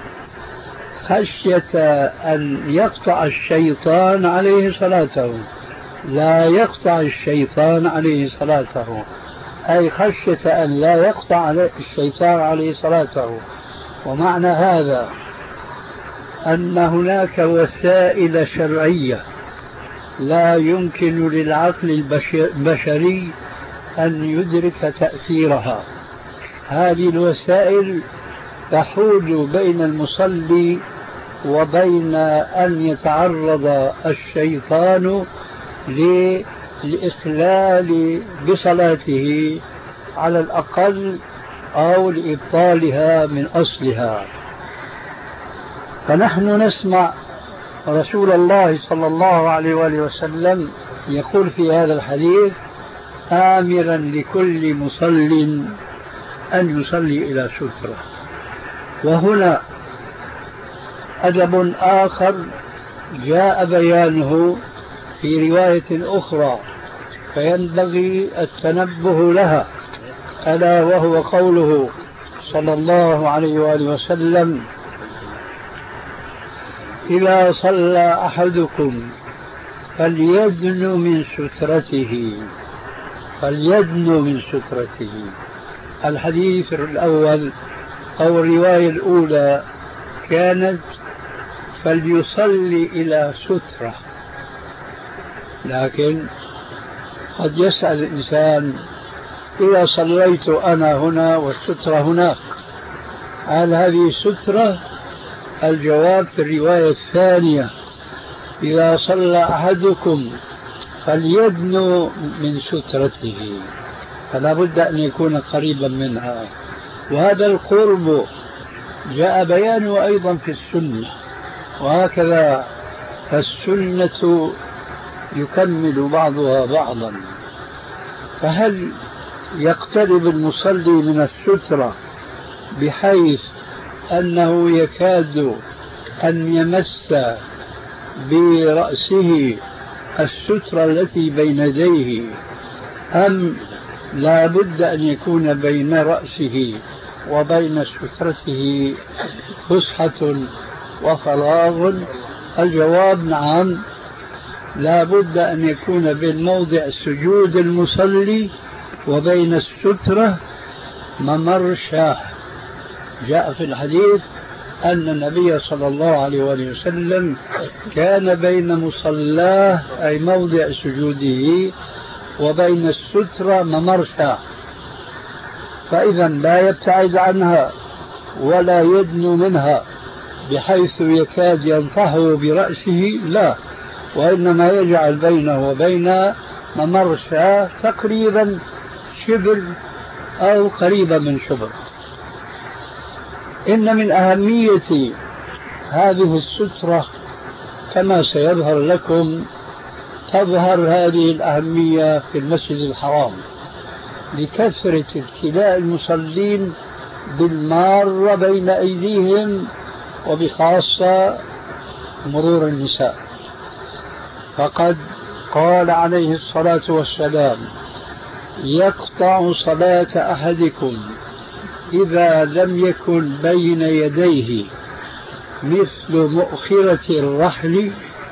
خشية أن يقطع الشيطان عليه صلاته، لا يقطع الشيطان عليه صلاته، أي خشية أن لا يقطع الشيطان عليه صلاته. ومعنى هذا أن هناك وسائل شرعية لا يمكن للعقل البشري أن يدرك تأثيرها. هذه الوسائل تحول بين المصلي وبين أن يتعرض الشيطان للإخلال بصلاته على الأقل أو لإبطالها من أصلها. فنحن نسمع رسول الله صلى الله عليه وآله وسلم يقول في هذا الحديث آمرا لكل مصل أن يصلي إلى سترة. وهنا أدب آخر جاء بيانه في رواية أخرى فينبغي التنبه لها، ألا وهو قوله صلى الله عليه وآله وسلم إذا صلى أحدكم فليدن من سترته، فليدن من سترته. الحديث الأول أو الرواية الأولى كانت فليصلي إلى سترة، لكن قد يسأل الإنسان إذا صليت أنا هنا والسترة هناك هل هذه سترة؟ الجواب في الرواية الثانية إذا صلى أحدكم فليدنو من سترته، فلا بد أن يكون قريبا منها. وهذا القرب جاء بيانه أيضا في السنة، وهكذا فالسنة يكمل بعضها بعضا. فهل يقترب المصلي من السترة بحيث أنه يكاد أن يمس برأسه السترة التي بين يديه، أم لا بد أن يكون بين رأسه وبين سترته فسحة وفراغ الجواب نعم، لا بد أن يكون بين موضع سجود المصلي وبين السترة ممر شاه. جاء في الحديث أن النبي صلى الله عليه وآله وسلم كان بين مصلاه أي موضع سجوده وبين السترة ممر شاه، فإذا لا يبتعد عنها ولا يدنو منها بحيث يكاد ينطحه برأسه، لا، وإنما يجعل بينه وبين ممر شاه تقريبا شبر أو قريبا من شبر. إن من أهمية هذه السترة كما سيظهر لكم، تظهر هذه الأهمية في المسجد الحرام لكثرة ابتلاء المصلين بالمار بين أيديهم، وبخاصة مرور النساء. فقد قال عليه الصلاة والسلام: يقطع صلاة أحدكم إذا لم يكن بين يديه مثل مؤخرة الرحل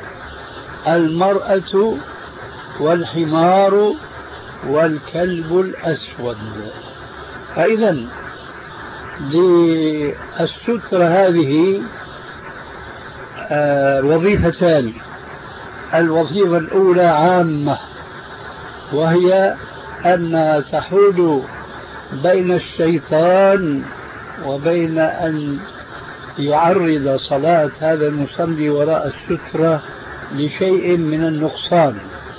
المرأة والحمار والكلب الأسود. فإذا للسترة هذه وظيفتان. الوظيفة الأولى عامة، وهي أن تحول بين الشيطان وبين أن يعرض صلاة هذا المصلي وراء السترة لشيء من النقصان.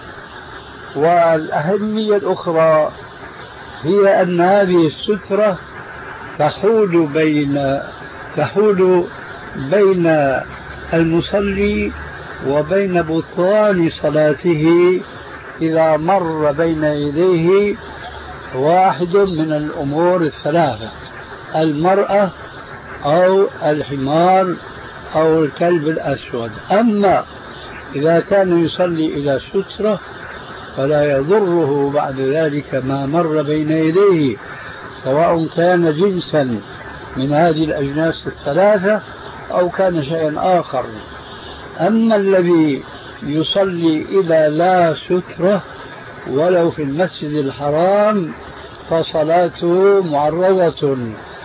والأهمية الأخرى هي أن هذه السترة تحول بين تحول بين المصلي وبين بطلان صلاته إذا مر بين يديه واحد من الأمور الثلاثة: المرأة أو الحمار أو الكلب الأسود. أما إذا كان يصلي إلى سترة فلا يضره بعد ذلك ما مر بين يديه، سواء كان جنسا من هذه الأجناس الثلاثة أو كان شيئا آخر. أما الذي يصلي إلى لا سترة ولو في المسجد الحرام فصلاته معرضة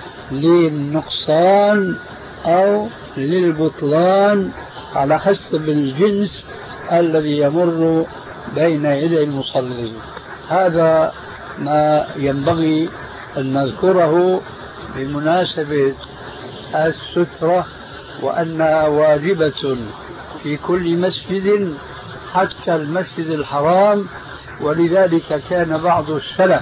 للنقصان أو للبطلان على حسب الجنس الذي يمر بين يدي المصلي. هذا ما ينبغي أن نذكره بمناسبة السترة، وأنها واجبة في كل مسجد حتى المسجد الحرام. ولذلك كان بعض السلف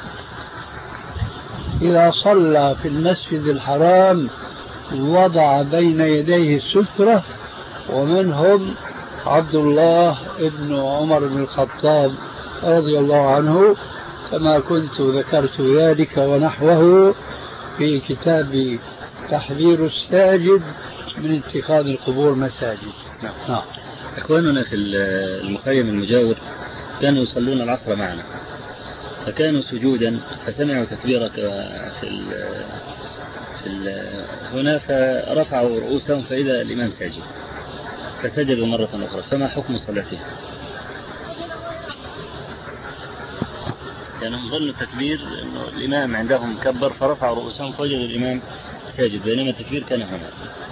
إذا صلى في المسجد الحرام وضع بين يديه السترة، ومنهم عبد الله بن عمر بن الخطاب رضي الله عنه، كما كنت ذكرت ذلك ونحوه في كتاب تحذير الساجد من اتخاذ القبور مساجد. نعم. نعم. إخواننا في المخيم المجاور كانوا يصلون العصر معنا، فكانوا سجودا فسمعوا تكبيرة في ال في ال هنا، فرفعوا رؤوسهم فإذا الإمام ساجد فسجدوا مرة أخرى، فما حكم صلاتهم؟ يعني هم ظنوا التكبير أنه الإمام عندهم كبر فرفعوا رؤوسهم فوجدوا الإمام ساجد، بينما التكبير كان هنا.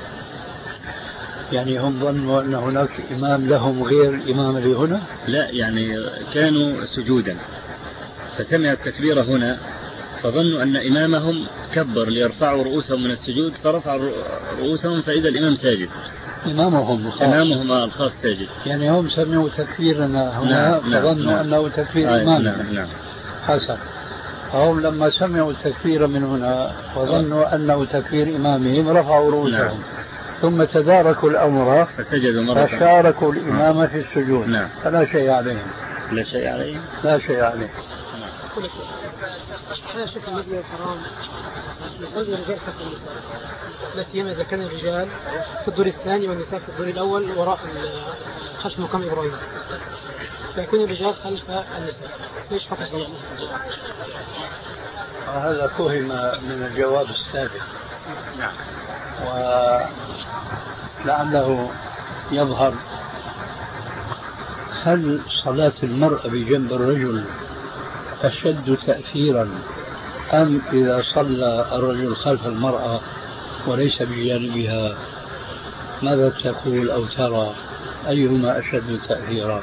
يعني هم ظنوا أن هناك إمام لهم غير الإمام اللي هنا؟ لا، يعني كانوا سجودا فسمعوا التكبير هنا فظنوا أن إمامهم كبر ليرفعوا رؤوسهم من السجود، فرفعوا رؤوسهم فإذا الإمام ساجد. إمامهم الخاص إمامهم الخاص ساجد. يعني هم سمعوا تكبيرنا هنا نعم فظنوا نعم أنه تكبير آه إمامهم. نعم نعم. حسن. فهم لما سمعوا التكبير من هنا وظنوا أنه تكبير إمامهم رفعوا رؤوسهم. نعم. ثم تداركوا الأمر فسجدوا مرة فشاركوا الإمام نعم. في السجود. نعم. فلا شيء عليهم. لا شيء عليهم. لا شيء عليهم. أنا أشوف المسجد الحرام يصلي الرجال خلف النساء، لا سيما إذا كان الرجال في الدور الثاني والنساء في الدور الأول وراء خلف مقام إبراهيم، فيكون الرجال خلف النساء. ليش حكم صلاة؟ هذا فهم من الجواب السابق. نعم. ولعله يظهر، هل صلاة المرأة بجنب الرجل أشد تأثيرا أم إذا صلى الرجل خلف المرأة وليس بجانبها؟ ماذا تقول أو ترى أيهما أشد تأثيرا؟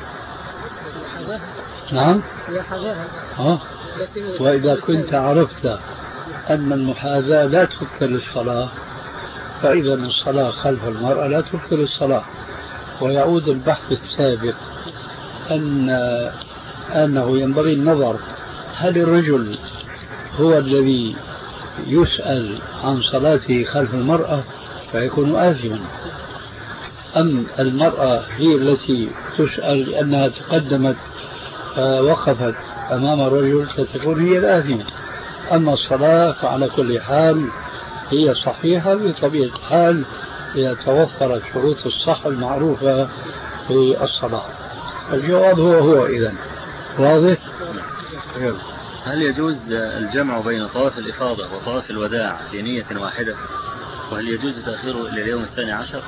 نعم. ها؟ وإذا كنت عرفت أن المحاذاة لا تبطل الصلاة فإذا الصلاة خلف المرأة لا تبطل الصلاة. ويعود البحث السابق أن أنه ينبغي النظر هل الرجل هو الذي يسأل عن صلاته خلف المرأة فيكون آثما، أم المرأة هي التي تسأل لأنها تقدمت وقفت أمام الرجل فتكون هي الآثمة. أما الصلاة فعلى كل حال هي صحيحة بطبيعة الحال إذا توفرت شروط الصحة المعروفة في الصلاة. الجواب هو هو إذن واضح. هل يجوز الجمع بين طواف الإفاضة وطواف الوداع في نية واحدة؟ وهل يجوز تأخيره إلى اليوم الثاني عشر؟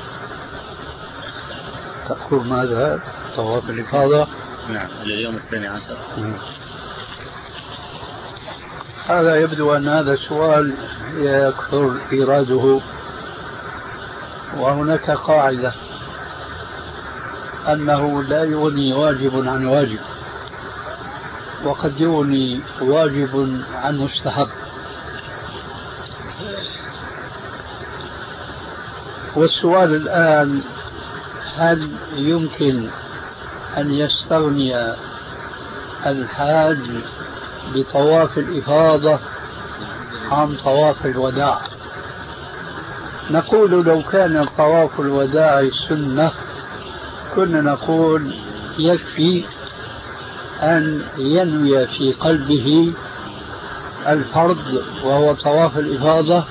تقول ماذا؟ طواف الإفاضة نعم إلى اليوم الثاني عشر. مم. هذا يبدو أن هذا السؤال يكثر إيراده، وهناك قاعدة أنه لا يغني واجب عن واجب، وقد يغني واجب عن مستحب. والسؤال الآن هل يمكن أن يستغني الحاج بطواف الإفاضة عن طواف الوداع؟ نقول لو كان طواف الوداع سنة كنا نقول يكفي أن ينوي في قلبه الفرض وهو طواف الإفاضة،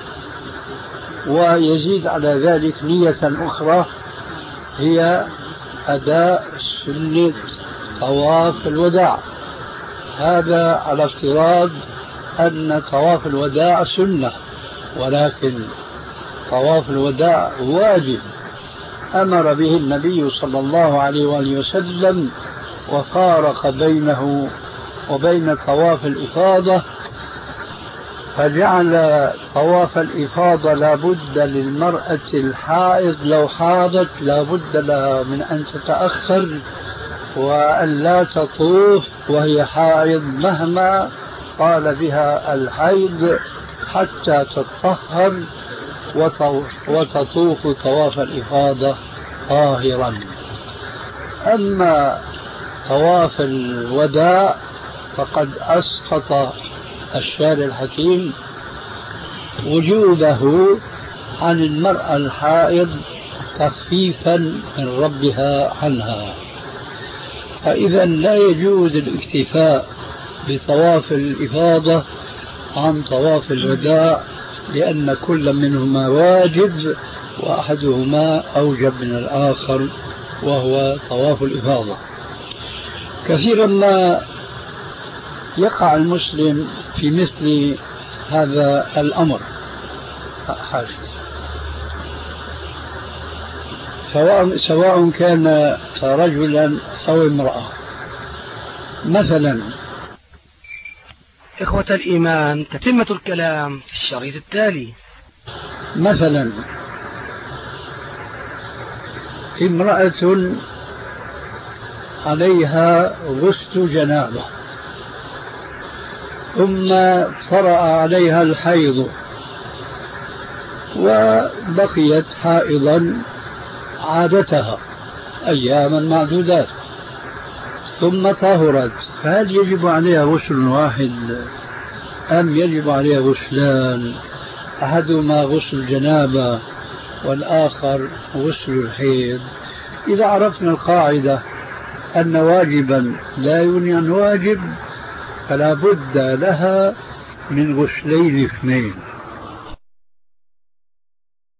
ويزيد على ذلك نية أخرى هي أداء سنة طواف الوداع. هذا على افتراض أن طواف الوداع سنة، ولكن طواف الوداع واجب أمر به النبي صلى الله عليه وآله وسلم، وفارق بينه وبين طواف الإفاضة، فجعل طواف الإفاضة لابد للمرأة الحائض لو حاضت لابد لها من أن تتأخر وأن لا تطوف وهي حائض مهما طال بها الحيض حتى تطهر وتطوف طواف الإفاضة طاهرا. أما طواف الوداع فقد أسقط الشارع الحكيم وجوبه عن المرأة الحائض تخفيفا من ربها عنها. فإذا لا يجوز الاكتفاء بطواف الإفاضة عن طواف الوداع، لأن كل منهما واجب وأحدهما أوجب من الآخر وهو طواف الإفاضة. كثيرا ما يقع المسلم في مثل هذا الأمر حاجة، سواء سواء كان رجلا أو امرأة. مثلا إخوة الإيمان، تتمة الكلام في الشريط التالي. مثلا امرأة عليها غسل جنابة ثم طرأ عليها الحيض وبقيت حائضا عادتها أياما معدودات ثم طهرت، فهل يجب عليها غسل واحد أم يجب عليها غسلان؟ أحدهما غسل الجنابة والآخر غسل الحيض. إذا عرفنا القاعدة أن واجبا لا يغني عن واجب فلا بد لها من غسلين اثنين.